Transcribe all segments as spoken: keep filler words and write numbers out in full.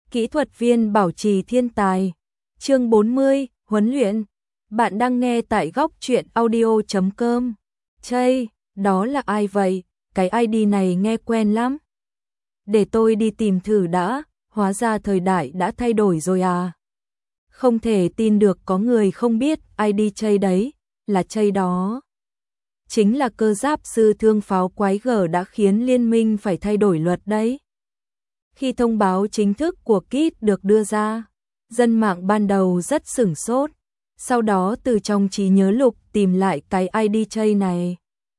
Kỹ thuật viên bảo trì thiên tài. Chương bốn mươi, huấn luyện. Bạn đang nghe tại góc truyện audio chấm com. Chây, đó là ai vậy? Cái i đê này nghe quen lắm. Để tôi đi tìm thử đã, hóa ra thời đại đã thay đổi rồi à. Không thể tin được có người không biết i đê Chây đấy, là Chây đó. Chính là cơ giáp sư thương pháo quái gở đã khiến liên minh phải thay đổi luật đấy. Khi thông báo chính thức của Kit được đưa ra, dân mạng ban đầu rất sửng sốt, sau đó từ trong trí nhớ lục tìm lại cái i đê Chây này.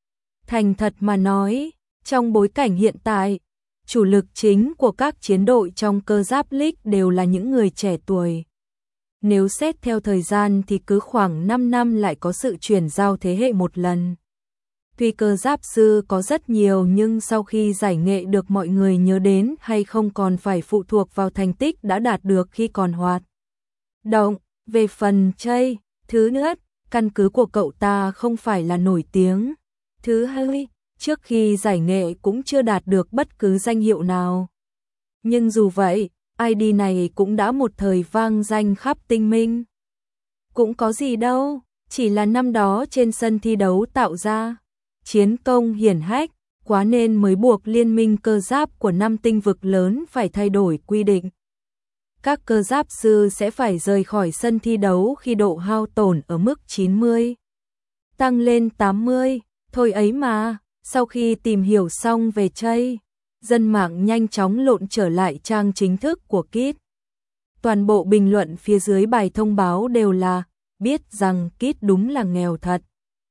Thành thật mà nói, trong bối cảnh hiện tại, chủ lực chính của các chiến đội trong cơ giáp League đều là những người trẻ tuổi. Nếu xét theo thời gian thì cứ khoảng năm năm lại có sự chuyển giao thế hệ một lần. Tuy cơ giáp sư có rất nhiều nhưng sau khi giải nghệ được mọi người nhớ đến hay không còn phải phụ thuộc vào thành tích đã đạt được khi còn hoạt động. Về phần Chây, thứ nhất, căn cứ của cậu ta không phải là nổi tiếng. Thứ hai, trước khi giải nghệ cũng chưa đạt được bất cứ danh hiệu nào. Nhưng dù vậy, i đê này cũng đã một thời vang danh khắp tinh minh. Cũng có gì đâu, chỉ là năm đó trên sân thi đấu tạo ra chiến công hiển hách, quá nên mới buộc liên minh cơ giáp của năm tinh vực lớn phải thay đổi quy định. Các cơ giáp sư sẽ phải rời khỏi sân thi đấu khi độ hao tổn ở mức chín mươi, tăng lên tám mươi, thôi ấy mà. Sau khi tìm hiểu xong về Chây, dân mạng nhanh chóng lộn trở lại trang chính thức của Kit. Toàn bộ bình luận phía dưới bài thông báo đều là biết rằng Kit đúng là nghèo thật.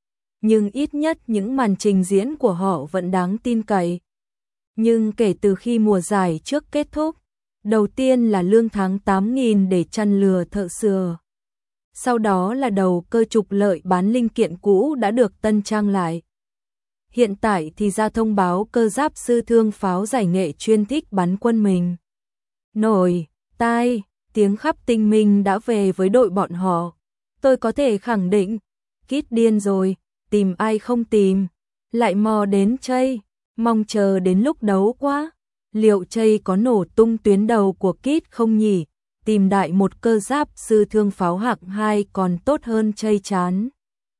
Nhưng ít nhất những màn trình diễn của họ vẫn đáng tin cậy. Nhưng kể từ khi mùa giải trước kết thúc, đầu tiên là lương tháng tám nghìn để chăn lừa thợ sửa. Sau đó là đầu cơ trục lợi bán linh kiện cũ đã được tân trang lại. Hiện tại thì ra thông báo cơ giáp sư thương pháo giải nghệ chuyên thích bắn quân mình. Nổi, tai, tiếng khắp tinh minh đã về với đội bọn họ. Tôi có thể khẳng định, Kit điên rồi, tìm ai không tìm, lại mò đến Chây, mong chờ đến lúc đấu quá. Liệu Chây có nổ tung tuyến đầu của Kit không nhỉ? Tìm đại một cơ giáp sư thương pháo hạng hai còn tốt hơn Chây chán.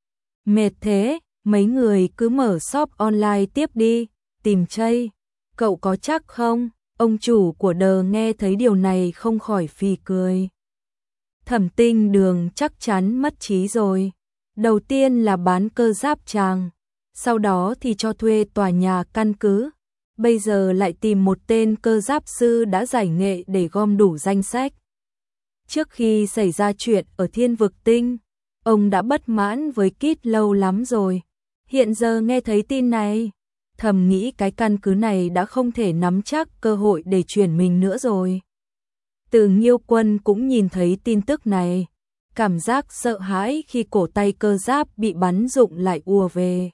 Mệt thế, mấy người cứ mở shop online tiếp đi, tìm Chây. Cậu có chắc không? Ông chủ của đờ nghe thấy điều này không khỏi phì cười. Thẩm Tinh Đường chắc chắn mất trí rồi. Đầu tiên là bán cơ giáp tràng, sau đó thì cho thuê tòa nhà căn cứ. Bây giờ lại tìm một tên cơ giáp sư đã giải nghệ để gom đủ danh sách. Trước khi xảy ra chuyện ở Thiên Vực Tinh, ông đã bất mãn với Kit lâu lắm rồi. Hiện giờ nghe thấy tin này, thầm nghĩ cái căn cứ này đã không thể nắm chắc cơ hội để chuyển mình nữa rồi. Từ Nghiêu Quân cũng nhìn thấy tin tức này, cảm giác sợ hãi khi cổ tay cơ giáp bị bắn rụng lại ùa về.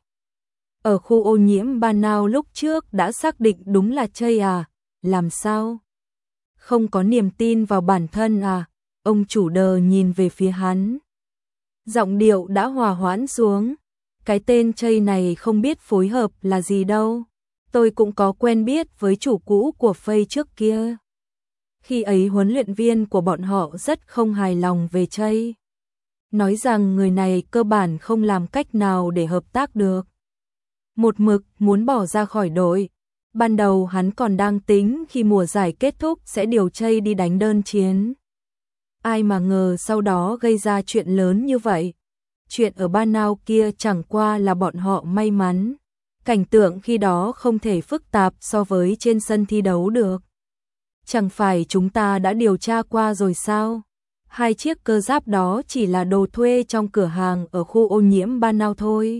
Ở khu ô nhiễm Ban Nao lúc trước đã xác định đúng là Chây à, làm sao? Không có niềm tin vào bản thân à? Ông chủ đờ nhìn về phía hắn. Giọng điệu đã hòa hoãn xuống. Cái tên Chây này không biết phối hợp là gì đâu. Tôi cũng có quen biết với chủ cũ của Phây trước kia. Khi ấy huấn luyện viên của bọn họ rất không hài lòng về Chây. Nói rằng người này cơ bản không làm cách nào để hợp tác được. Một mực muốn bỏ ra khỏi đội. Ban đầu hắn còn đang tính khi mùa giải kết thúc sẽ điều Chây đi đánh đơn chiến. Ai mà ngờ sau đó gây ra chuyện lớn như vậy. Chuyện ở Ban Nao kia chẳng qua là bọn họ may mắn. Cảnh tượng khi đó không thể phức tạp so với trên sân thi đấu được. Chẳng phải chúng ta đã điều tra qua rồi sao? Hai chiếc cơ giáp đó chỉ là đồ thuê trong cửa hàng ở khu ô nhiễm Ban Nao thôi.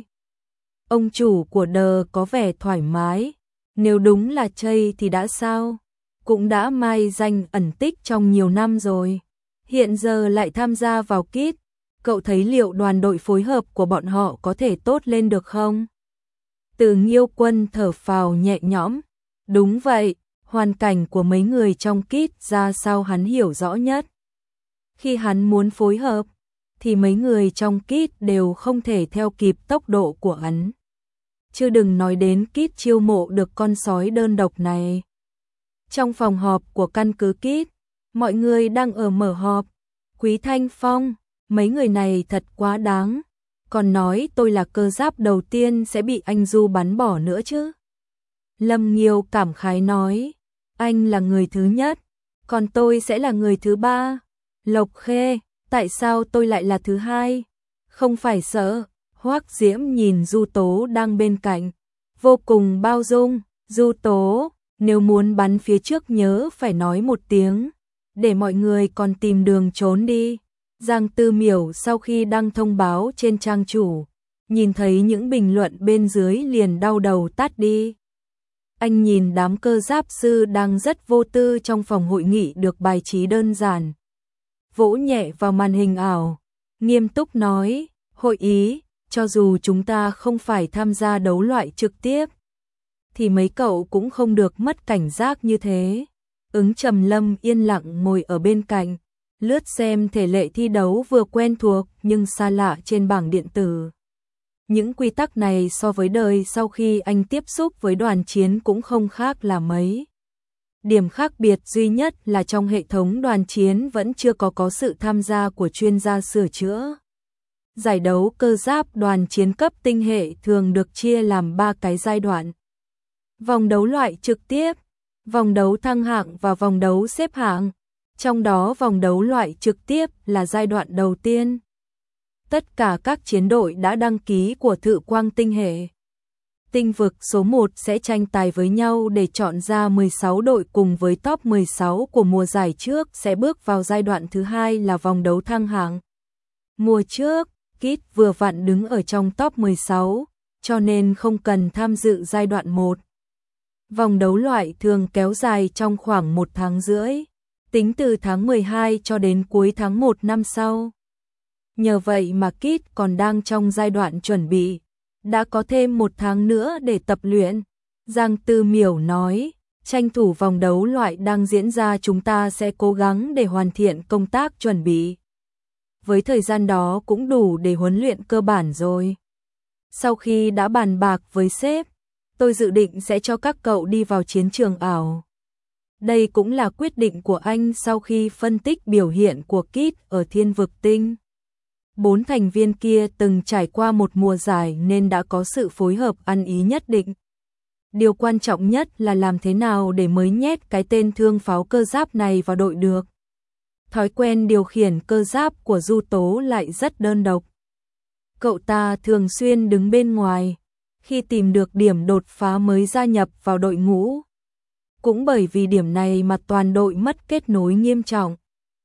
Ông chủ của đờ có vẻ thoải mái. Nếu đúng là Chây thì đã sao? Cũng đã mai danh ẩn tích trong nhiều năm rồi. Hiện giờ lại tham gia vào Kit. Cậu thấy liệu đoàn đội phối hợp của bọn họ có thể tốt lên được không? Từ Nghiêu Quân thở phào nhẹ nhõm. Đúng vậy, hoàn cảnh của mấy người trong Kit ra sao hắn hiểu rõ nhất. Khi hắn muốn phối hợp, thì mấy người trong Kit đều không thể theo kịp tốc độ của hắn. Chứ đừng nói đến Kit chiêu mộ được con sói đơn độc này. Trong phòng họp của căn cứ Kit, mọi người đang ở mở họp. Quý Thanh Phong, mấy người này thật quá đáng, còn nói tôi là cơ giáp đầu tiên sẽ bị anh Du bắn bỏ nữa chứ. Lâm Nghiêu cảm khái nói, anh là người thứ nhất, còn tôi sẽ là người thứ ba. Lộc Khê, tại sao tôi lại là thứ hai? Không phải sợ. Hoắc Diễm nhìn Du Tố đang bên cạnh, vô cùng bao dung. Du Tố, nếu muốn bắn phía trước nhớ phải nói một tiếng, để mọi người còn tìm đường trốn đi. Giang Tư Miểu sau khi đăng thông báo trên trang chủ, nhìn thấy những bình luận bên dưới liền đau đầu tắt đi. Anh nhìn đám cơ giáp sư đang rất vô tư trong phòng hội nghị được bài trí đơn giản. Vỗ nhẹ vào màn hình ảo, nghiêm túc nói, hội ý, cho dù chúng ta không phải tham gia đấu loại trực tiếp, thì mấy cậu cũng không được mất cảnh giác như thế. Ứng Trầm Lâm yên lặng ngồi ở bên cạnh, lướt xem thể lệ thi đấu vừa quen thuộc nhưng xa lạ trên bảng điện tử. Những quy tắc này so với đời sau khi anh tiếp xúc với đoàn chiến cũng không khác là mấy. Điểm khác biệt duy nhất là trong hệ thống đoàn chiến vẫn chưa có có sự tham gia của chuyên gia sửa chữa. Giải đấu cơ giáp đoàn chiến cấp tinh hệ thường được chia làm ba cái giai đoạn. Vòng đấu loại trực tiếp, vòng đấu thăng hạng và vòng đấu xếp hạng. Trong đó vòng đấu loại trực tiếp là giai đoạn đầu tiên. Tất cả các chiến đội đã đăng ký của Thự Quang tinh hệ. Tinh vực số một sẽ tranh tài với nhau để chọn ra mười sáu đội cùng với top mười sáu của mùa giải trước sẽ bước vào giai đoạn thứ hai là vòng đấu thăng hạng. Mùa trước, Kit vừa vặn đứng ở trong top mười sáu, cho nên không cần tham dự giai đoạn một. Vòng đấu loại thường kéo dài trong khoảng một tháng rưỡi, tính từ tháng mười hai cho đến cuối tháng một năm sau. Nhờ vậy mà Kit còn đang trong giai đoạn chuẩn bị, đã có thêm một tháng nữa để tập luyện. Giang Tư Miểu nói, tranh thủ vòng đấu loại đang diễn ra chúng ta sẽ cố gắng để hoàn thiện công tác chuẩn bị. Với thời gian đó cũng đủ để huấn luyện cơ bản rồi. Sau khi đã bàn bạc với sếp, tôi dự định sẽ cho các cậu đi vào chiến trường ảo. Đây cũng là quyết định của anh sau khi phân tích biểu hiện của Kit ở Thiên Vực Tinh. Bốn thành viên kia từng trải qua một mùa giải nên đã có sự phối hợp ăn ý nhất định. Điều quan trọng nhất là làm thế nào để mới nhét cái tên thương pháo cơ giáp này vào đội được. Thói quen điều khiển cơ giáp của Du Tố lại rất đơn độc. Cậu ta thường xuyên đứng bên ngoài, khi tìm được điểm đột phá mới gia nhập vào đội ngũ. Cũng bởi vì điểm này mà toàn đội mất kết nối nghiêm trọng.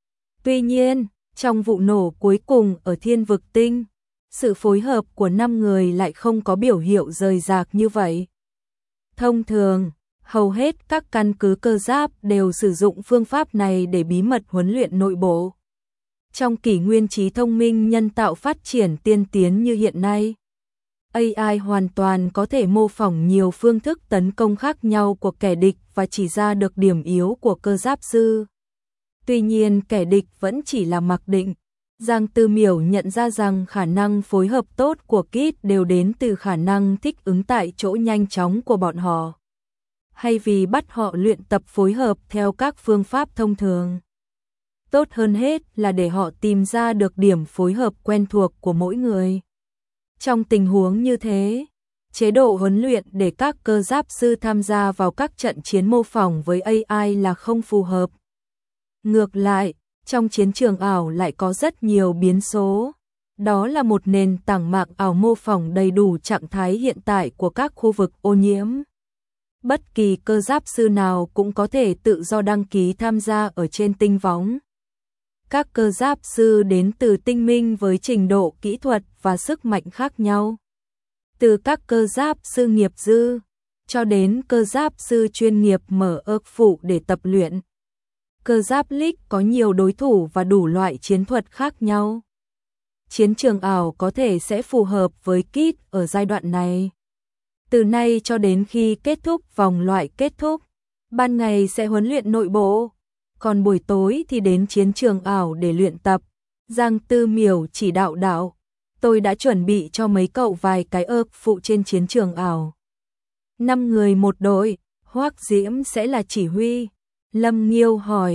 Tuy nhiên, trong vụ nổ cuối cùng ở Thiên Vực Tinh, sự phối hợp của năm người lại không có biểu hiệu rời rạc như vậy. Thông thường, hầu hết các căn cứ cơ giáp đều sử dụng phương pháp này để bí mật huấn luyện nội bộ. Trong kỷ nguyên trí thông minh nhân tạo phát triển tiên tiến như hiện nay, a i hoàn toàn có thể mô phỏng nhiều phương thức tấn công khác nhau của kẻ địch và chỉ ra được điểm yếu của cơ giáp sư. Tuy nhiên kẻ địch vẫn chỉ là mặc định. Giang Tư Miểu nhận ra rằng khả năng phối hợp tốt của Kit đều đến từ khả năng thích ứng tại chỗ nhanh chóng của bọn họ. Hay vì bắt họ luyện tập phối hợp theo các phương pháp thông thường. Tốt hơn hết là để họ tìm ra được điểm phối hợp quen thuộc của mỗi người. Trong tình huống như thế, chế độ huấn luyện để các cơ giáp sư tham gia vào các trận chiến mô phỏng với a i là không phù hợp. Ngược lại, trong chiến trường ảo lại có rất nhiều biến số. Đó là một nền tảng mạng ảo mô phỏng đầy đủ trạng thái hiện tại của các khu vực ô nhiễm. Bất kỳ cơ giáp sư nào cũng có thể tự do đăng ký tham gia ở trên tinh võng. Các cơ giáp sư đến từ tinh minh với trình độ kỹ thuật và sức mạnh khác nhau. Từ các cơ giáp sư nghiệp dư, cho đến cơ giáp sư chuyên nghiệp mở ước phụ để tập luyện. Cơ giáp League có nhiều đối thủ và đủ loại chiến thuật khác nhau. Chiến trường ảo có thể sẽ phù hợp với Kit ở giai đoạn này. Từ nay cho đến khi kết thúc vòng loại kết thúc, ban ngày sẽ huấn luyện nội bộ, còn buổi tối thì đến chiến trường ảo để luyện tập. Giang Tư Miểu chỉ đạo đạo, tôi đã chuẩn bị cho mấy cậu vài cái ước phụ trên chiến trường ảo. Năm người một đội, Hoắc Diễm sẽ là chỉ huy. Lâm Nghiêu hỏi,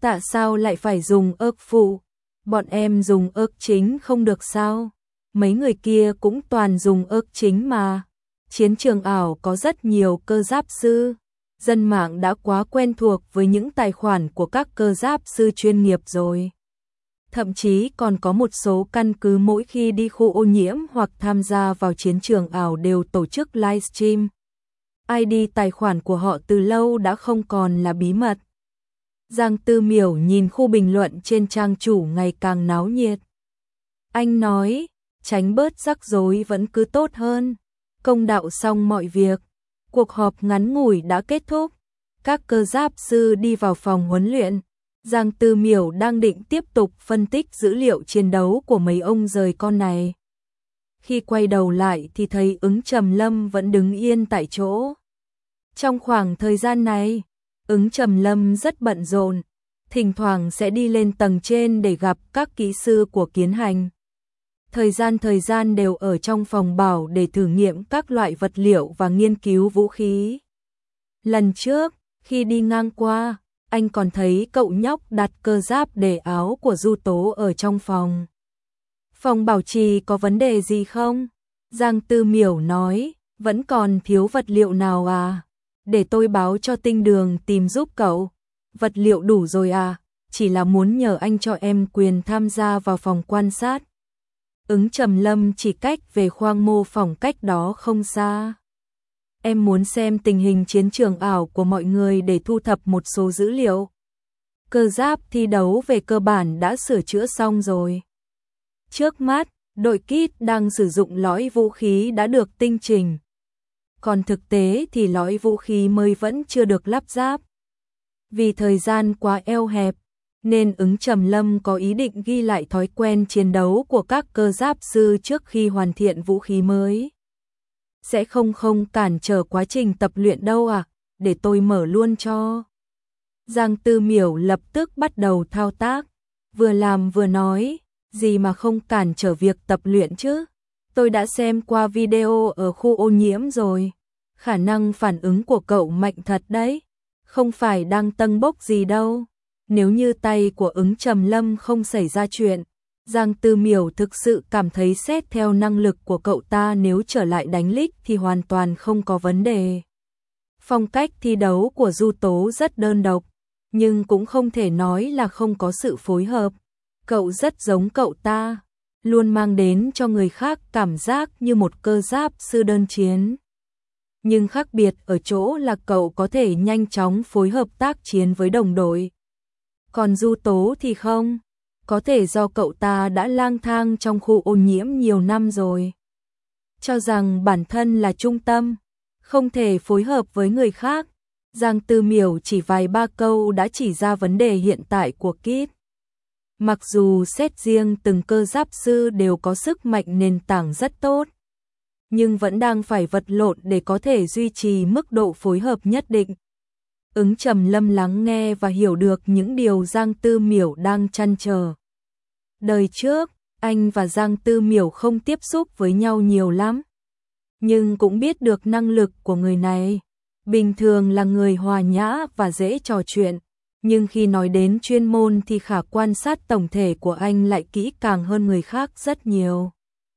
Tại sao lại phải dùng ớt phụ? Bọn em dùng ớt chính không được sao? Mấy người kia cũng toàn dùng ớt chính mà. Chiến trường ảo có rất nhiều cơ giáp sư. Dân mạng đã quá quen thuộc với những tài khoản của các cơ giáp sư chuyên nghiệp rồi. Thậm chí còn có một số căn cứ mỗi khi đi khu ô nhiễm hoặc tham gia vào chiến trường ảo đều tổ chức livestream. i đê tài khoản của họ từ lâu đã không còn là bí mật. Giang Tư Miểu nhìn khu bình luận trên trang chủ ngày càng náo nhiệt. Anh nói, tránh bớt rắc rối vẫn cứ tốt hơn. Công đạo xong mọi việc, cuộc họp ngắn ngủi đã kết thúc. Các cơ giáp sư đi vào phòng huấn luyện. Giang Tư Miểu đang định tiếp tục phân tích dữ liệu chiến đấu của mấy ông rời con này. Khi quay đầu lại thì thấy Ứng Trầm Lâm vẫn đứng yên tại chỗ. Trong khoảng thời gian này, Ứng Trầm Lâm rất bận rộn, thỉnh thoảng sẽ đi lên tầng trên để gặp các kỹ sư của Kiến Hành. Thời gian thời gian đều ở trong phòng bảo để thử nghiệm các loại vật liệu và nghiên cứu vũ khí. Lần trước, khi đi ngang qua, anh còn thấy cậu nhóc đặt cơ giáp để áo của Du Tố ở trong phòng. Phòng bảo trì có vấn đề gì không? Giang Tư Miểu nói, vẫn còn thiếu vật liệu nào à? Để tôi báo cho Tinh Đường tìm giúp cậu. Vật liệu đủ rồi à? Chỉ là muốn nhờ anh cho em quyền tham gia vào phòng quan sát. Ứng Trầm Lâm chỉ cách về khoang mô phỏng cách đó không xa. Em muốn xem tình hình chiến trường ảo của mọi người để thu thập một số dữ liệu. Cơ giáp thi đấu về cơ bản đã sửa chữa xong rồi. Trước mắt, đội Kit đang sử dụng lõi vũ khí đã được tinh chỉnh. Còn thực tế thì lõi vũ khí mới vẫn chưa được lắp ráp. Vì thời gian quá eo hẹp, nên Ứng Trầm Lâm có ý định ghi lại thói quen chiến đấu của các cơ giáp sư trước khi hoàn thiện vũ khí mới. Sẽ không không cản trở quá trình tập luyện đâu à, để tôi mở luôn cho. Giang Tư Miểu lập tức bắt đầu thao tác, vừa làm vừa nói, gì mà không cản trở việc tập luyện chứ. Tôi đã xem qua video ở khu ô nhiễm rồi, khả năng phản ứng của cậu mạnh thật đấy, không phải đang tâng bốc gì đâu. Nếu như tay của Ứng Trầm Lâm không xảy ra chuyện, Giang Tư Miểu thực sự cảm thấy xét theo năng lực của cậu ta nếu trở lại đánh lích thì hoàn toàn không có vấn đề. Phong cách thi đấu của Du Tố rất đơn độc, nhưng cũng không thể nói là không có sự phối hợp. Cậu rất giống cậu ta, luôn mang đến cho người khác cảm giác như một cơ giáp sư đơn chiến. Nhưng khác biệt ở chỗ là cậu có thể nhanh chóng phối hợp tác chiến với đồng đội. Còn Du Tố thì không, có thể do cậu ta đã lang thang trong khu ô nhiễm nhiều năm rồi. Cho rằng bản thân là trung tâm, không thể phối hợp với người khác. Giang Tư Miểu chỉ vài ba câu đã chỉ ra vấn đề hiện tại của Kit. Mặc dù xét riêng từng cơ giáp sư đều có sức mạnh nền tảng rất tốt, nhưng vẫn đang phải vật lộn để có thể duy trì mức độ phối hợp nhất định. Ứng Trầm Lâm lắng nghe và hiểu được những điều Giang Tư Miểu đang trăn trở. Đời trước, anh và Giang Tư Miểu không tiếp xúc với nhau nhiều lắm, nhưng cũng biết được năng lực của người này. Bình thường là người hòa nhã và dễ trò chuyện, nhưng khi nói đến chuyên môn thì khả quan sát tổng thể của anh lại kỹ càng hơn người khác rất nhiều.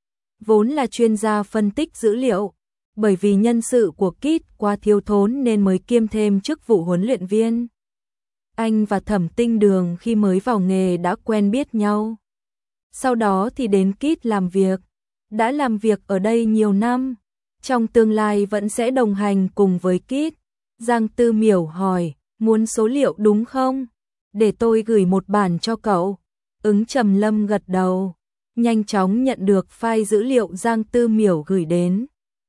Vốn là chuyên gia phân tích dữ liệu, bởi vì nhân sự của Kit quá thiếu thốn nên mới kiêm thêm chức vụ huấn luyện viên. Anh và Thẩm Tinh Đường khi mới vào nghề đã quen biết nhau. Sau đó thì đến Kit làm việc, đã làm việc ở đây nhiều năm, trong tương lai vẫn sẽ đồng hành cùng với Kit. Giang Tư Miểu hỏi, muốn số liệu đúng không? Để tôi gửi một bản cho cậu. Ứng Trầm Lâm gật đầu, nhanh chóng nhận được file dữ liệu Giang Tư Miểu gửi đến.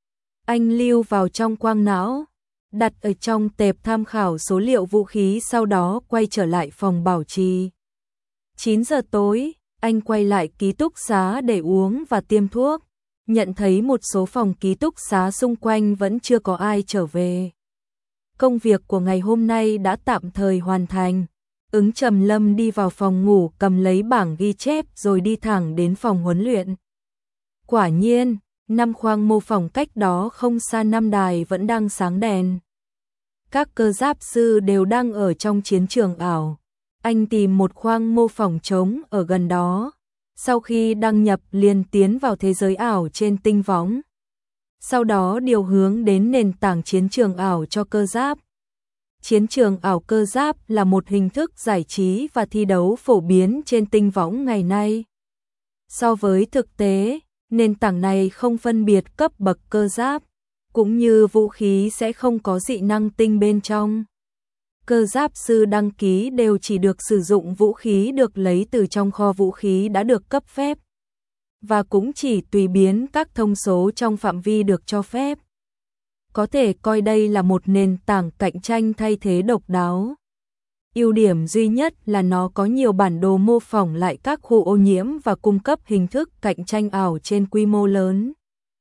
Anh lưu vào trong quang não, đặt ở trong tệp tham khảo số liệu vũ khí, sau đó quay trở lại phòng bảo trì. chín giờ tối, anh quay lại ký túc xá để uống và tiêm thuốc, nhận thấy một số phòng ký túc xá xung quanh vẫn chưa có ai trở về. Công việc của ngày hôm nay đã tạm thời hoàn thành. Ứng Trầm Lâm đi vào phòng ngủ, cầm lấy bảng ghi chép rồi đi thẳng đến phòng huấn luyện. Quả nhiên, năm khoang mô phỏng cách đó không xa năm đài vẫn đang sáng đèn. Các cơ giáp sư đều đang ở trong chiến trường ảo. Anh tìm một khoang mô phỏng trống ở gần đó. Sau khi đăng nhập liền tiến vào thế giới ảo trên tinh võng. Sau đó điều hướng đến nền tảng chiến trường ảo cho cơ giáp. Chiến trường ảo cơ giáp là một hình thức giải trí và thi đấu phổ biến trên tinh võng ngày nay. So với thực tế, nền tảng này không phân biệt cấp bậc cơ giáp, cũng như vũ khí sẽ không có dị năng tinh bên trong. Cơ giáp sư đăng ký đều chỉ được sử dụng vũ khí được lấy từ trong kho vũ khí đã được cấp phép, và cũng chỉ tùy biến các thông số trong phạm vi được cho phép. Có thể coi đây là một nền tảng cạnh tranh thay thế độc đáo. Ưu điểm duy nhất là nó có nhiều bản đồ mô phỏng lại các khu ô nhiễm và cung cấp hình thức cạnh tranh ảo trên quy mô lớn,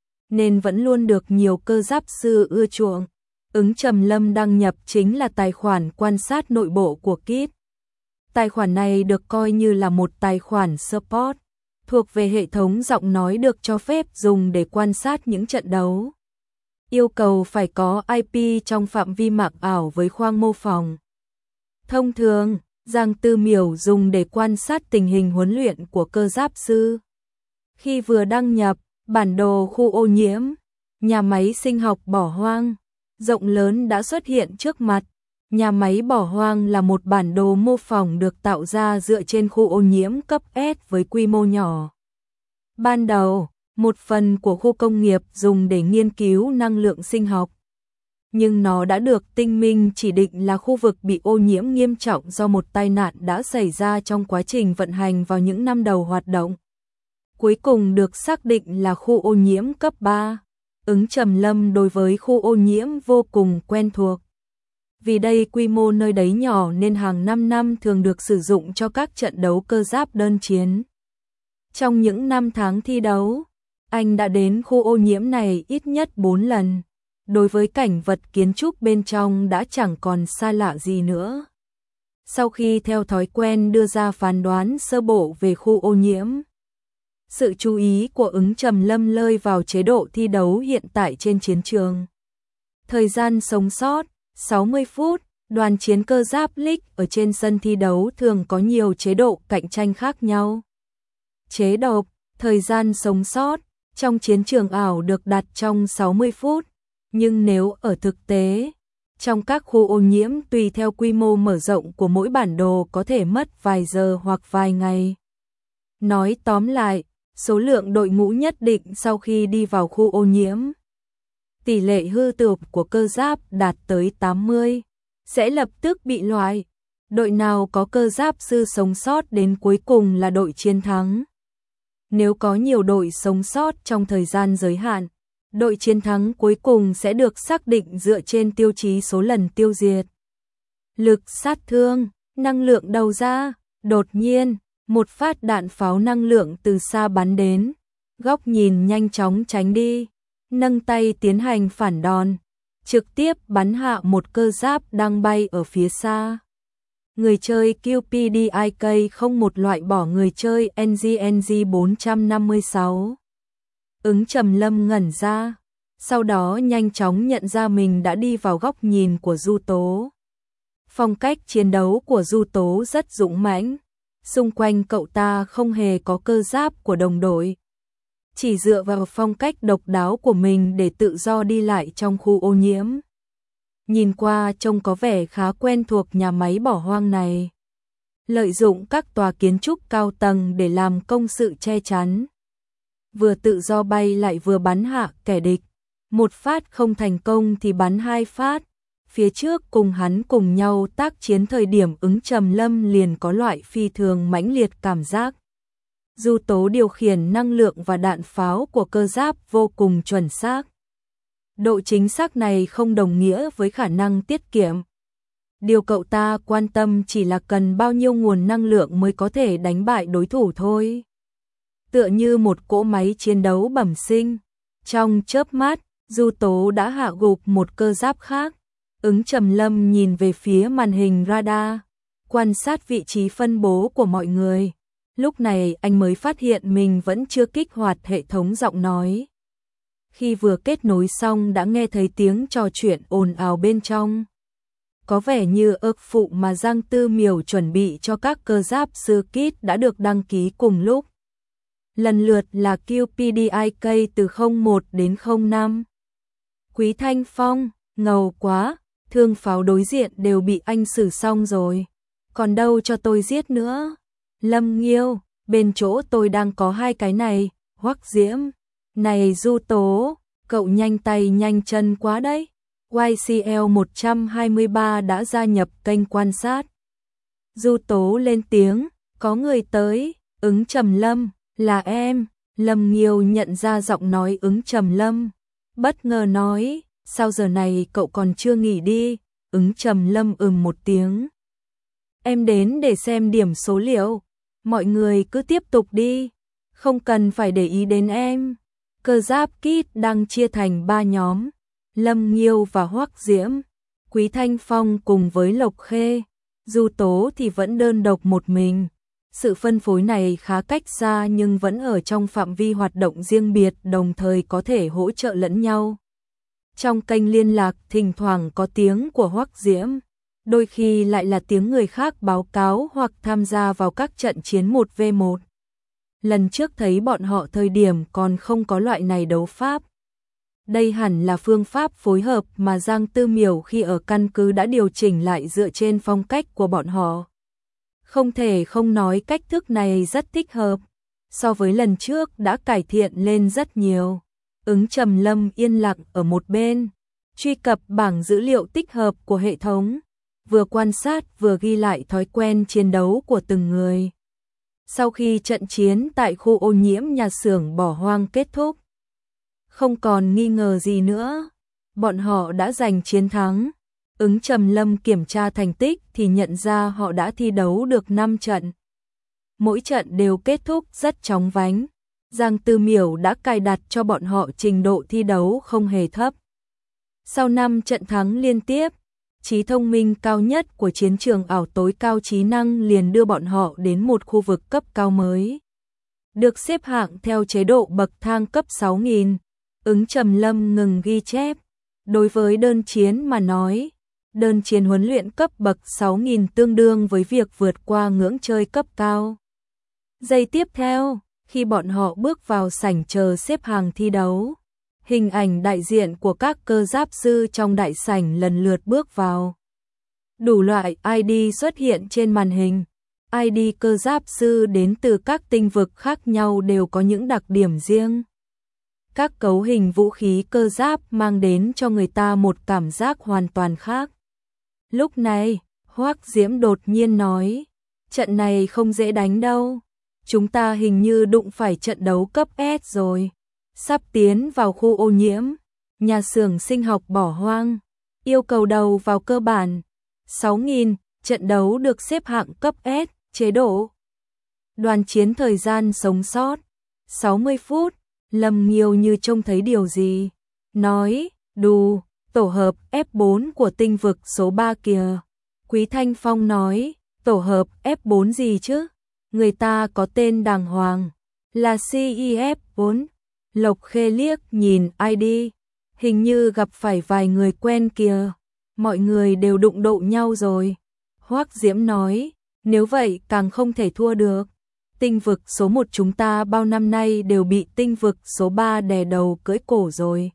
nên vẫn luôn được nhiều cơ giáp sư ưa chuộng. Ứng Trầm Lâm đăng nhập chính là tài khoản quan sát nội bộ của Kit. Tài khoản này được coi như là một tài khoản support, thuộc về hệ thống giọng nói được cho phép dùng để quan sát những trận đấu. Yêu cầu phải có i pê trong phạm vi mạng ảo với khoang mô phỏng. Thông thường, Giang Tư Miểu dùng để quan sát tình hình huấn luyện của cơ giáp sư. Khi vừa đăng nhập, bản đồ khu ô nhiễm, nhà máy sinh học bỏ hoang, rộng lớn đã xuất hiện trước mặt. Nhà máy bỏ hoang là một bản đồ mô phỏng được tạo ra dựa trên khu ô nhiễm cấp S với quy mô nhỏ. Ban đầu, một phần của khu công nghiệp dùng để nghiên cứu năng lượng sinh học, nhưng nó đã được tinh minh chỉ định là khu vực bị ô nhiễm nghiêm trọng do một tai nạn đã xảy ra trong quá trình vận hành vào những năm đầu hoạt động. Cuối cùng được xác định là khu ô nhiễm cấp ba. Ứng Trầm Lâm đối với khu ô nhiễm vô cùng quen thuộc. Vì đây quy mô nơi đấy nhỏ nên hàng năm năm thường được sử dụng cho các trận đấu cơ giáp đơn chiến. Trong những năm tháng thi đấu, anh đã đến khu ô nhiễm này ít nhất bốn lần. Đối với cảnh vật kiến trúc bên trong đã chẳng còn xa lạ gì nữa. Sau khi theo thói quen đưa ra phán đoán sơ bộ về khu ô nhiễm, sự chú ý của Ứng Trầm Lâm lơi vào chế độ thi đấu hiện tại trên chiến trường. Thời gian sống sót, sáu mươi phút, đoàn chiến cơ giáp League ở trên sân thi đấu thường có nhiều chế độ cạnh tranh khác nhau. Chế độ, thời gian sống sót, trong chiến trường ảo được đặt trong sáu mươi phút, nhưng nếu ở thực tế, trong các khu ô nhiễm tùy theo quy mô mở rộng của mỗi bản đồ có thể mất vài giờ hoặc vài ngày. Nói tóm lại, số lượng đội ngũ nhất định sau khi đi vào khu ô nhiễm, tỷ lệ hư tụp của cơ giáp đạt tới tám mươi, sẽ lập tức bị loại. Đội nào có cơ giáp sư sống sót đến cuối cùng là đội chiến thắng. Nếu có nhiều đội sống sót trong thời gian giới hạn, đội chiến thắng cuối cùng sẽ được xác định dựa trên tiêu chí số lần tiêu diệt. Lực sát thương, năng lượng đầu ra, đột nhiên, một phát đạn pháo năng lượng từ xa bắn đến, góc nhìn nhanh chóng tránh đi, nâng tay tiến hành phản đòn, trực tiếp bắn hạ một cơ giáp đang bay ở phía xa. Người chơi Q P D I K không một loại bỏ người chơi N G N G bốn năm sáu. Ứng Trầm Lâm ngẩn ra, sau đó nhanh chóng nhận ra mình đã đi vào góc nhìn của Du Tố. Phong cách chiến đấu của Du Tố rất dũng mãnh, xung quanh cậu ta không hề có cơ giáp của đồng đội. Chỉ dựa vào phong cách độc đáo của mình để tự do đi lại trong khu ô nhiễm. Nhìn qua trông có vẻ khá quen thuộc nhà máy bỏ hoang này. Lợi dụng các tòa kiến trúc cao tầng để làm công sự che chắn. Vừa tự do bay lại vừa bắn hạ kẻ địch. Một phát không thành công thì bắn hai phát. Phía trước cùng hắn cùng nhau tác chiến thời điểm Ứng Trầm Lâm liền có loại phi thường mãnh liệt cảm giác. Du Tố điều khiển năng lượng và đạn pháo của cơ giáp vô cùng chuẩn xác. Độ chính xác này không đồng nghĩa với khả năng tiết kiệm. Điều cậu ta quan tâm chỉ là cần bao nhiêu nguồn năng lượng mới có thể đánh bại đối thủ thôi. Tựa như một cỗ máy chiến đấu bẩm sinh. Trong chớp mắt, Du Tố đã hạ gục một cơ giáp khác. Ứng Trầm Lâm nhìn về phía màn hình radar, quan sát vị trí phân bố của mọi người. Lúc này anh mới phát hiện mình vẫn chưa kích hoạt hệ thống giọng nói. Khi vừa kết nối xong đã nghe thấy tiếng trò chuyện ồn ào bên trong. Có vẻ như ước phụ mà Giang Tư Miểu chuẩn bị cho các cơ giáp sư kit đã được đăng ký cùng lúc. Lần lượt là Q P D I K từ không một đến không năm. Quý Thanh Phong, ngầu quá, thương pháo đối diện đều bị anh xử xong rồi. Còn đâu cho tôi giết nữa. Lâm Nghiêu, bên chỗ tôi đang có hai cái này. Hoắc Diễm, này Du Tố, cậu nhanh tay nhanh chân quá đấy. Y C L một hai ba đã gia nhập kênh quan sát. Du Tố lên tiếng, có người tới, Ứng Trầm Lâm, là em. Lâm Nghiêu nhận ra giọng nói Ứng Trầm Lâm, bất ngờ nói, sao giờ này cậu còn chưa nghỉ đi? Ứng Trầm Lâm ừm một tiếng. Em đến để xem điểm số liệu, mọi người cứ tiếp tục đi, không cần phải để ý đến em. Cơ giáp kit đang chia thành ba nhóm, Lâm Nghiêu và Hoắc Diễm, Quý Thanh Phong cùng với Lộc Khê, Du Tố thì vẫn đơn độc một mình. Sự phân phối này khá cách xa nhưng vẫn ở trong phạm vi hoạt động riêng biệt, đồng thời có thể hỗ trợ lẫn nhau. Trong kênh liên lạc thỉnh thoảng có tiếng của Hoắc Diễm, đôi khi lại là tiếng người khác báo cáo hoặc tham gia vào các trận chiến một v một. Lần trước thấy bọn họ thời điểm còn không có loại này đấu pháp. Đây hẳn là phương pháp phối hợp mà Giang Tư Miểu khi ở căn cứ đã điều chỉnh lại dựa trên phong cách của bọn họ. Không thể không nói cách thức này rất thích hợp, so với lần trước đã cải thiện lên rất nhiều. Ứng Trầm Lâm yên lặng ở một bên, truy cập bảng dữ liệu tích hợp của hệ thống, vừa quan sát vừa ghi lại thói quen chiến đấu của từng người. Sau khi trận chiến tại khu ô nhiễm nhà xưởng bỏ hoang kết thúc, không còn nghi ngờ gì nữa, bọn họ đã giành chiến thắng. Ứng Trầm Lâm kiểm tra thành tích thì nhận ra họ đã thi đấu được năm trận. Mỗi trận đều kết thúc rất chóng vánh. Giang Tư Miểu đã cài đặt cho bọn họ trình độ thi đấu không hề thấp. Sau năm trận thắng liên tiếp, trí thông minh cao nhất của chiến trường ảo tối cao trí năng liền đưa bọn họ đến một khu vực cấp cao mới. Được xếp hạng theo chế độ bậc thang cấp sáu nghìn. Ứng Trầm Lâm ngừng ghi chép. Đối với đơn chiến mà nói, đơn chiến huấn luyện cấp bậc sáu nghìn tương đương với việc vượt qua ngưỡng chơi cấp cao. Giây tiếp theo, khi bọn họ bước vào sảnh chờ xếp hàng thi đấu, hình ảnh đại diện của các cơ giáp sư trong đại sảnh lần lượt bước vào. Đủ loại I D xuất hiện trên màn hình. I D cơ giáp sư đến từ các tinh vực khác nhau đều có những đặc điểm riêng. Các cấu hình vũ khí cơ giáp mang đến cho người ta một cảm giác hoàn toàn khác. Lúc này, Hoắc Diễm đột nhiên nói, trận này không dễ đánh đâu. Chúng ta hình như đụng phải trận đấu cấp S rồi. Sắp tiến vào khu ô nhiễm, nhà xưởng sinh học bỏ hoang. Yêu cầu đầu vào cơ bản, sáu nghìn, trận đấu được xếp hạng cấp S, chế độ. Đoàn chiến thời gian sống sót, sáu mươi phút. Lâm Nghiêu như trông thấy điều gì. Nói, đù, tổ hợp F bốn của tinh vực số ba kìa. Quý Thanh Phong nói, tổ hợp F bốn gì chứ? Người ta có tên đàng hoàng, là C I F bốn. Lộc Khê liếc nhìn I D, hình như gặp phải vài người quen kìa. Mọi người đều đụng độ nhau rồi. Hoắc Diễm nói, nếu vậy càng không thể thua được. Tinh vực số một chúng ta bao năm nay đều bị tinh vực số ba đè đầu cưỡi cổ rồi.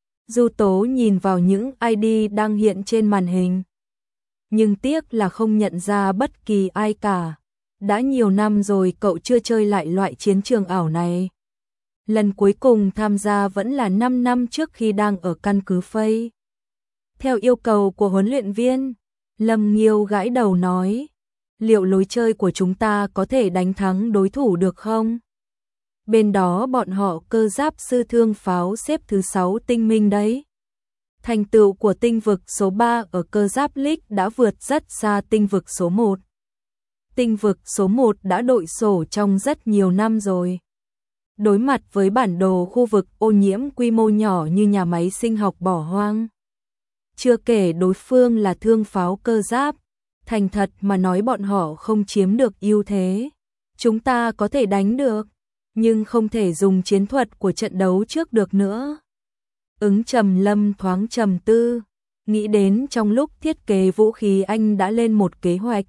Du Tố nhìn vào những I D đang hiện trên màn hình, nhưng tiếc là không nhận ra bất kỳ ai cả. Đã nhiều năm rồi cậu chưa chơi lại loại chiến trường ảo này. Lần cuối cùng tham gia vẫn là năm năm trước khi đang ở căn cứ Phây. Theo yêu cầu của huấn luyện viên, Lâm Nghiêu gãi đầu nói, liệu lối chơi của chúng ta có thể đánh thắng đối thủ được không? Bên đó bọn họ cơ giáp sư thương pháo xếp thứ sáu tinh minh đấy. Thành tựu của tinh vực số ba ở cơ giáp League đã vượt rất xa tinh vực số một. Tinh vực số một đã đội sổ trong rất nhiều năm rồi. Đối mặt với bản đồ khu vực ô nhiễm quy mô nhỏ như nhà máy sinh học bỏ hoang. Chưa kể đối phương là thương pháo cơ giáp, thành thật mà nói bọn họ không chiếm được ưu thế. Chúng ta có thể đánh được, nhưng không thể dùng chiến thuật của trận đấu trước được nữa. Ứng Trầm Lâm thoáng trầm tư, nghĩ đến trong lúc thiết kế vũ khí anh đã lên một kế hoạch.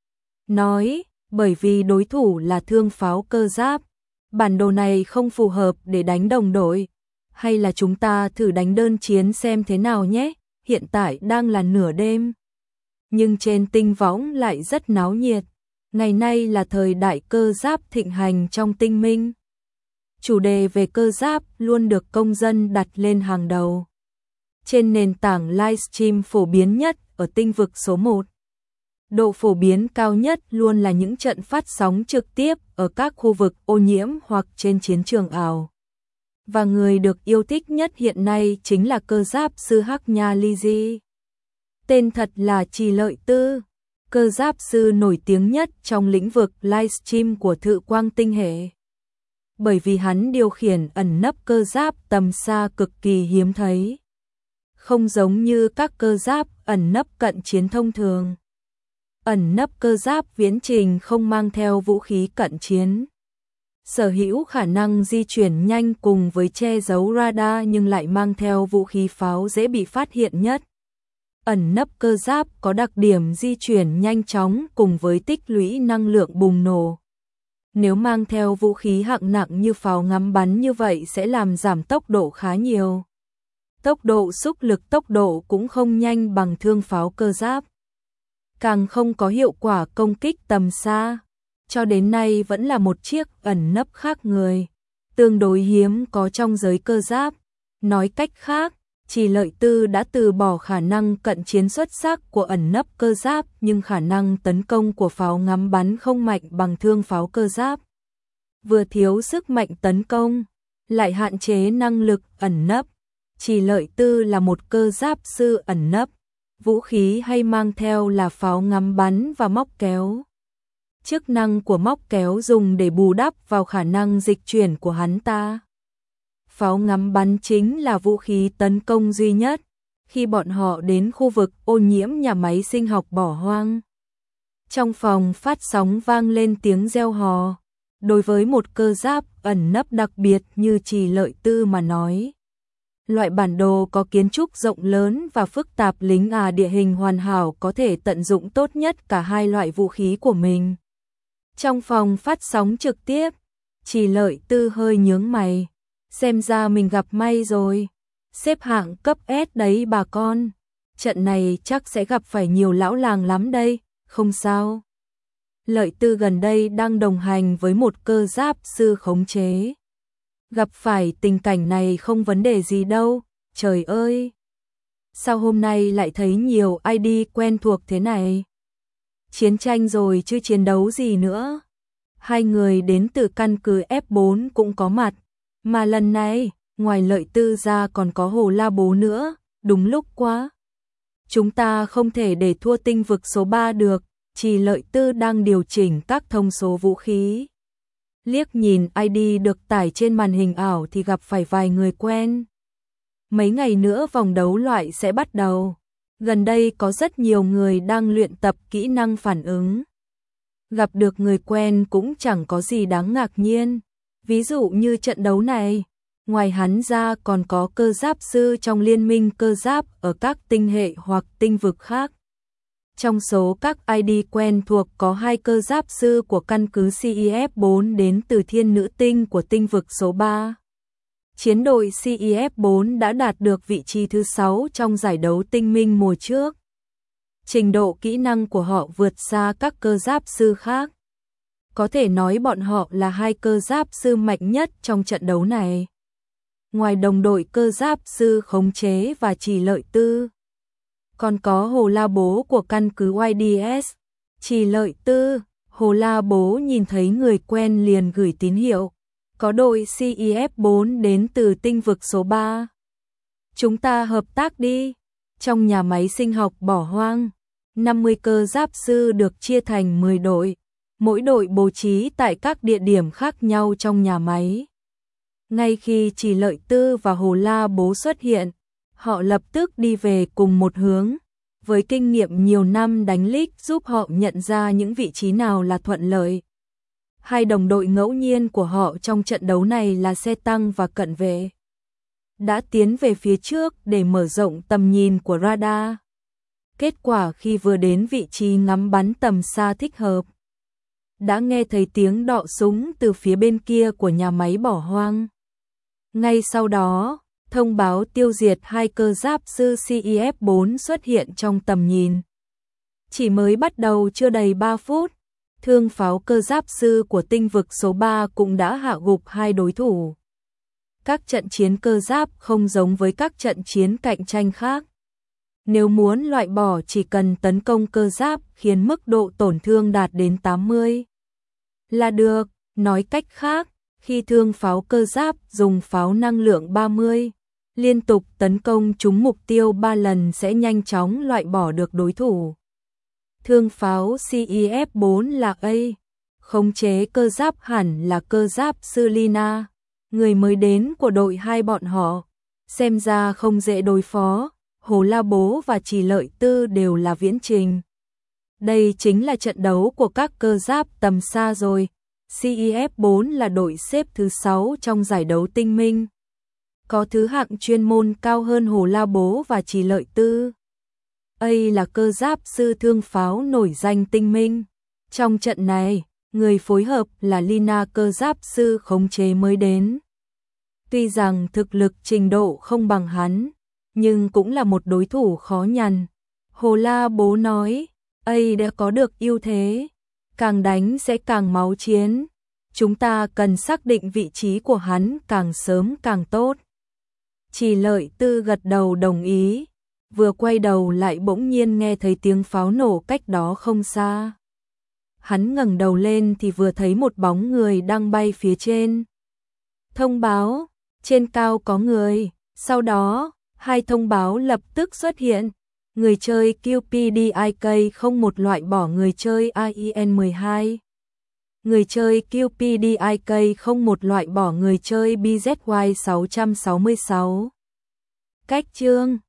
Nói, bởi vì đối thủ là thương pháo cơ giáp, bản đồ này không phù hợp để đánh đồng đội. Hay là chúng ta thử đánh đơn chiến xem thế nào nhé, hiện tại đang là nửa đêm. Nhưng trên tinh võng lại rất náo nhiệt. Ngày nay là thời đại cơ giáp thịnh hành trong tinh minh. Chủ đề về cơ giáp luôn được công dân đặt lên hàng đầu. Trên nền tảng livestream phổ biến nhất ở tinh vực số một. Độ phổ biến cao nhất luôn là những trận phát sóng trực tiếp ở các khu vực ô nhiễm hoặc trên chiến trường ảo. Và người được yêu thích nhất hiện nay chính là cơ giáp sư Hắc Nha Liji. Tên thật là Trì Lợi Tư, cơ giáp sư nổi tiếng nhất trong lĩnh vực livestream của Thự Quang Tinh hệ. Bởi vì hắn điều khiển ẩn nấp cơ giáp tầm xa cực kỳ hiếm thấy. Không giống như các cơ giáp ẩn nấp cận chiến thông thường. Ẩn nấp cơ giáp viễn trình không mang theo vũ khí cận chiến. Sở hữu khả năng di chuyển nhanh cùng với che giấu radar nhưng lại mang theo vũ khí pháo dễ bị phát hiện nhất. Ẩn nấp cơ giáp có đặc điểm di chuyển nhanh chóng cùng với tích lũy năng lượng bùng nổ. Nếu mang theo vũ khí hạng nặng như pháo ngắm bắn như vậy sẽ làm giảm tốc độ khá nhiều. Tốc độ xúc lực tốc độ cũng không nhanh bằng thương pháo cơ giáp. Càng không có hiệu quả công kích tầm xa. Cho đến nay vẫn là một chiếc ẩn nấp khác người. Tương đối hiếm có trong giới cơ giáp. Nói cách khác, Trì Lợi Tư đã từ bỏ khả năng cận chiến xuất sắc của ẩn nấp cơ giáp nhưng khả năng tấn công của pháo ngắm bắn không mạnh bằng thương pháo cơ giáp. Vừa thiếu sức mạnh tấn công, lại hạn chế năng lực ẩn nấp. Trì Lợi Tư là một cơ giáp sư ẩn nấp. Vũ khí hay mang theo là pháo ngắm bắn và móc kéo. Chức năng của móc kéo dùng để bù đắp vào khả năng dịch chuyển của hắn ta. Pháo ngắm bắn chính là vũ khí tấn công duy nhất khi bọn họ đến khu vực ô nhiễm nhà máy sinh học bỏ hoang. Trong phòng phát sóng vang lên tiếng reo hò. Đối với một cơ giáp ẩn nấp đặc biệt như Trì Lợi Tư mà nói, loại bản đồ có kiến trúc rộng lớn và phức tạp lính à địa hình hoàn hảo có thể tận dụng tốt nhất cả hai loại vũ khí của mình. Trong phòng phát sóng trực tiếp, Trì Lợi Tư hơi nhướng mày. Xem ra mình gặp may rồi. Xếp hạng cấp S đấy bà con. Trận này chắc sẽ gặp phải nhiều lão làng lắm đây, không sao. Lợi Tư gần đây đang đồng hành với một cơ giáp sư khống chế. Gặp phải tình cảnh này không vấn đề gì đâu, trời ơi. Sao hôm nay lại thấy nhiều i đê quen thuộc thế này? Chiến tranh rồi chứ chiến đấu gì nữa. Hai người đến từ căn cứ F bốn cũng có mặt. Mà lần này, ngoài Lợi Tư ra còn có Hồ La Bố nữa, đúng lúc quá. Chúng ta không thể để thua tinh vực số ba được, Trì Lợi Tư đang điều chỉnh các thông số vũ khí. Liếc nhìn i đê được tải trên màn hình ảo thì gặp phải vài người quen. Mấy ngày nữa vòng đấu loại sẽ bắt đầu. Gần đây có rất nhiều người đang luyện tập kỹ năng phản ứng. Gặp được người quen cũng chẳng có gì đáng ngạc nhiên. Ví dụ như trận đấu này, ngoài hắn ra còn có cơ giáp sư trong liên minh cơ giáp ở các tinh hệ hoặc tinh vực khác. Trong số các i đê quen thuộc có hai cơ giáp sư của căn cứ C E F bốn đến từ thiên nữ tinh của tinh vực số ba. Chiến đội C E F bốn đã đạt được vị trí thứ sáu trong giải đấu tinh minh mùa trước. Trình độ kỹ năng của họ vượt xa các cơ giáp sư khác. Có thể nói bọn họ là hai cơ giáp sư mạnh nhất trong trận đấu này. Ngoài đồng đội cơ giáp sư khống chế và Trì Lợi Tư, còn có Hồ La Bố của căn cứ Y D S. Trì Lợi Tư, Hồ La Bố nhìn thấy người quen liền gửi tín hiệu. Có đội C E F bốn đến từ tinh vực số ba. Chúng ta hợp tác đi. Trong nhà máy sinh học bỏ hoang, năm mươi cơ giáp sư được chia thành mười đội. Mỗi đội bố trí tại các địa điểm khác nhau trong nhà máy. Ngay khi Trì Lợi Tư và Hồ La Bố xuất hiện, họ lập tức đi về cùng một hướng. Với kinh nghiệm nhiều năm đánh league giúp họ nhận ra những vị trí nào là thuận lợi. Hai đồng đội ngẫu nhiên của họ trong trận đấu này là xe tăng và cận vệ. đã tiến về phía trước để mở rộng tầm nhìn của radar. Kết quả khi vừa đến vị trí ngắm bắn tầm xa thích hợp, đã nghe thấy tiếng đọ súng từ phía bên kia của nhà máy bỏ hoang. Ngay sau đó, thông báo tiêu diệt hai cơ giáp sư C I F bốn xuất hiện trong tầm nhìn. Chỉ mới bắt đầu chưa đầy ba phút, thương pháo cơ giáp sư của tinh vực số ba cũng đã hạ gục hai đối thủ. Các trận chiến cơ giáp không giống với các trận chiến cạnh tranh khác. Nếu muốn loại bỏ chỉ cần tấn công cơ giáp khiến mức độ tổn thương đạt đến tám mươi là được. Nói cách khác, khi thương pháo cơ giáp dùng pháo năng lượng ba mươi, liên tục tấn công trúng mục tiêu ba lần sẽ nhanh chóng loại bỏ được đối thủ. Thương pháo C I F bốn là A. Khống chế cơ giáp hẳn là cơ giáp sư Lina, người mới đến của đội hai bọn họ. Xem ra không dễ đối phó, Hồ La Bố và Trì Lợi Tư đều là viễn trình. Đây chính là trận đấu của các cơ giáp tầm xa rồi. C I F bốn là đội xếp thứ sáu trong giải đấu tinh minh, có thứ hạng chuyên môn cao hơn Hồ La Bố và Trì Lợi Tư. A là cơ giáp sư thương pháo nổi danh tinh minh. Trong trận này, người phối hợp là Lina, cơ giáp sư khống chế mới đến. Tuy rằng thực lực trình độ không bằng hắn, nhưng cũng là một đối thủ khó nhằn. Hồ La Bố nói, A đã có được ưu thế, càng đánh sẽ càng máu chiến. Chúng ta cần xác định vị trí của hắn càng sớm càng tốt. Trì Lợi Tư gật đầu đồng ý, vừa quay đầu lại bỗng nhiên nghe thấy tiếng pháo nổ cách đó không xa. Hắn ngẩng đầu lên thì vừa thấy một bóng người đang bay phía trên. Thông báo, trên cao có người. Sau đó, hai thông báo lập tức xuất hiện. Người chơi Q P D I K không một loại bỏ người chơi A I N mười hai. Người chơi Q P D I K không một loại bỏ người chơi B Z Y sáu sáu sáu. Cách chương